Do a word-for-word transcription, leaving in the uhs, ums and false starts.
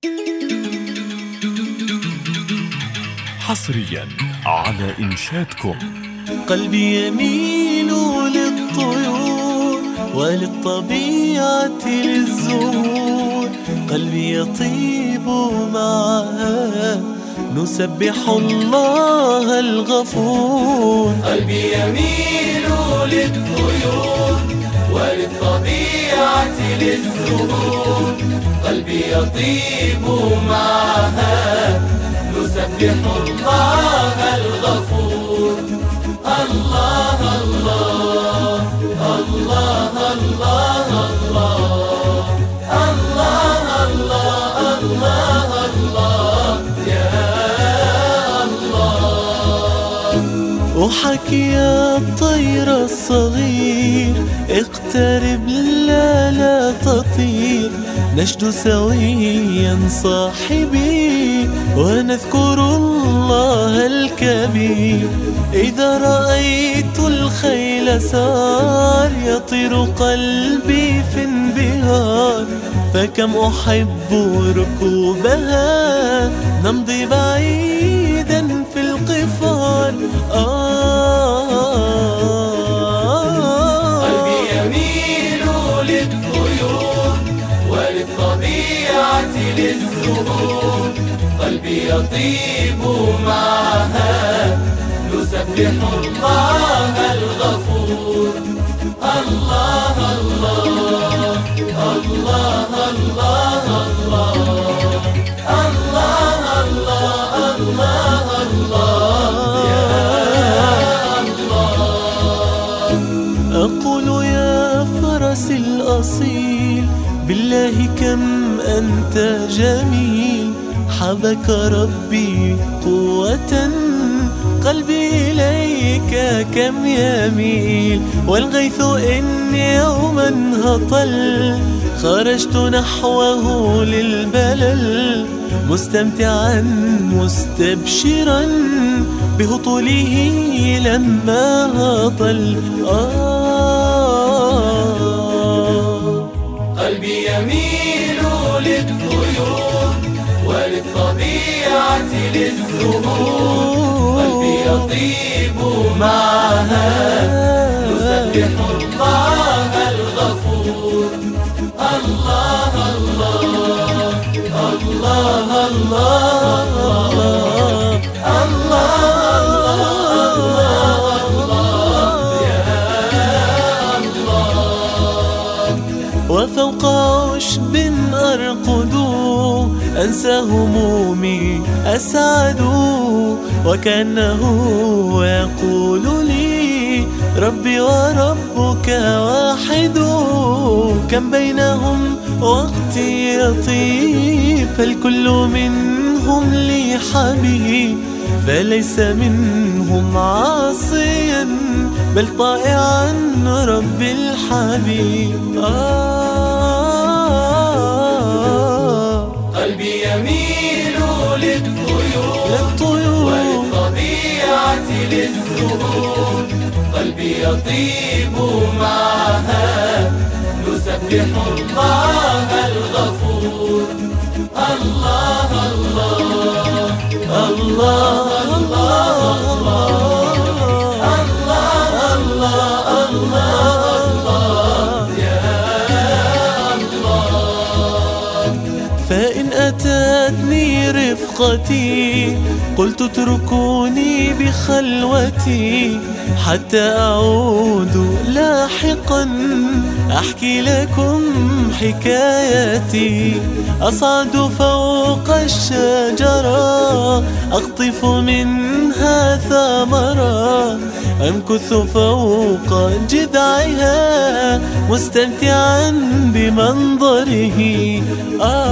حصريا على إنشادكم. قلبي يميل للطيور وللطبيعة للزهور، قلبي يطيب معها نسبح الله الغفور. قلبي يميل للطيور وللطبيعة للزهور، قلبي يطيب معها نسبح الله الغفور. الله الله الله الله الله الله الله الله الله يا الله. أحكي يا الطير الصغير اقترب لا لا تطير، نشدو سويا صاحبي ونذكر الله الكبير. إذا رأيت الخيل سار يطير قلبي في انبهار، فكم أحب ركوبها نمضي بعيدا في القفار. آه قلبي يميل للطيور وللطبيعة للزهور، قلبي يطيب معها نسبح الله الغفور. الله الله الله الله الله الله الله الله الله يا الله. أقول يا فرس الأصيل بالله كم أنت جميل، حبك ربي قوة قلبي إليك كم يميل. والغيث إن يوما هطل خرجت نحوه للبلل، مستمتعا مستبشرا بهطوله لما هطل. آه قلبي يميل للطيور وللطبيعة للزهور، قلبي يطيب معها نسبح الله الغفور. الله الله الله الله الله الله الله يا الله. وفوق عشب أرقد أنسى همومي أسعد، وكأنه يقول لي ربي وربك واحد. كم بينهم وقتي يطيب، فالكل منهم لي حبيب، فليس منهم عاصيا بل طائعا رب الحبيب. آه قلبي يميل للطيور وللطبيعة للزهور، قلبي يطيب معها نسبح الله الغفور. الله الله الله الله الله الله الله يا الله. فإن أتتني رفقتي قلت اتركوني بخلوتي حتى أعود لاحقا أحكي لكم حكايتي. أصعد فوق الشجرة أقطف منها ثمرة، أمكث فوق جذعها مستمتعا بمنظره. آه